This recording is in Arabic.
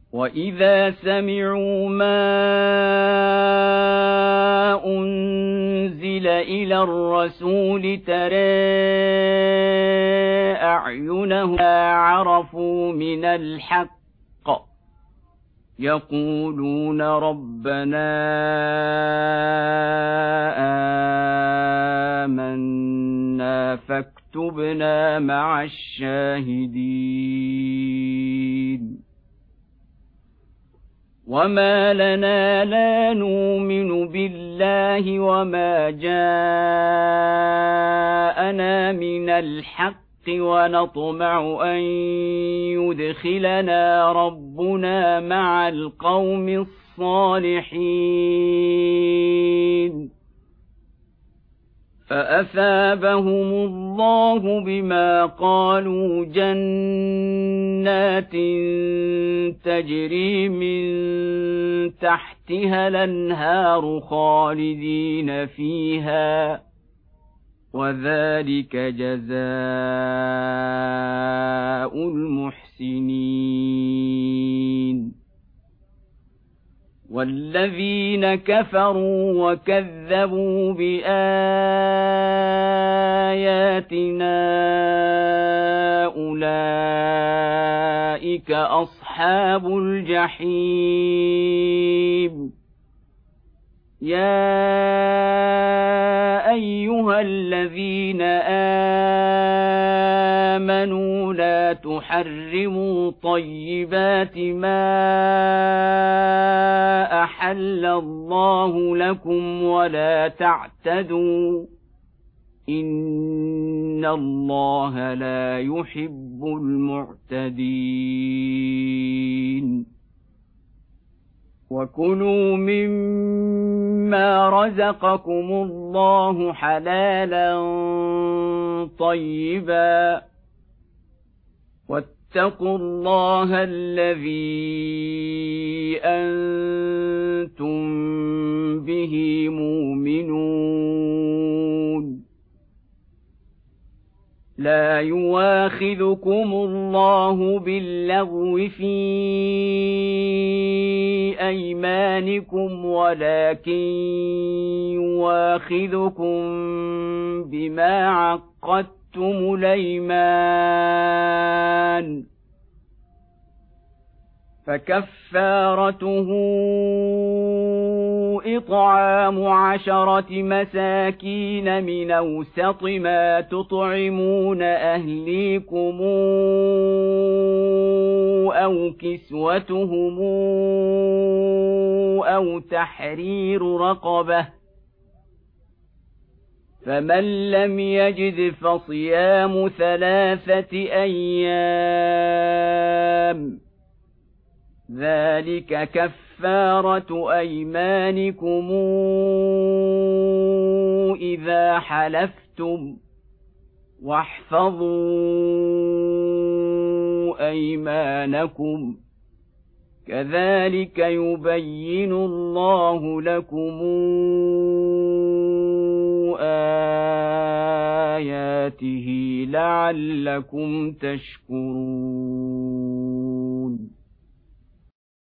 وَإِذَا سَمِعُوا مَا أُنزِلَ إِلَى الرَّسُولِ تَرَىٰ أَعْيُنَهُمْ عَرَفُوا مِنَ الْحَقِّ يَقُولُونَ رَبَّنَا آمَنَّا فاكتبنا مع الشاهدين وما لنا لا نؤمن بالله وما جاءنا من الحق ونطمع أن يدخلنا ربنا مع القوم الصالحين فأثابهم الله بما قالوا جنات تجري من تحتها الأنهار خالدين فيها وذلك جزاء المحسنين والذين كفروا وكذبوا بآياتنا أولئك أصحاب الجحيم يا أيها الذين آمنوا لا تحرموا طيبات ما أحل الله لكم ولا تعتدوا إن الله لا يحب المعتدين وكلوا مما رزقكم الله حلالا طيبا واتقوا الله الذي أنتم به مؤمنون لا يواخذكم الله باللغو في أيمانكم ولكن يواخذكم بما عقدتم الأيمان فكفارته إطعام 10 مساكين من أوسط ما تطعمون أهليكم أو كسوتهم أو تحرير رقبة فمن لم يجد فصيام 3 أيام ذلك كفارة أيمانكم إذا حلفتم واحفظوا أيمانكم كذلك يبين الله لكم آياته لعلكم تشكرون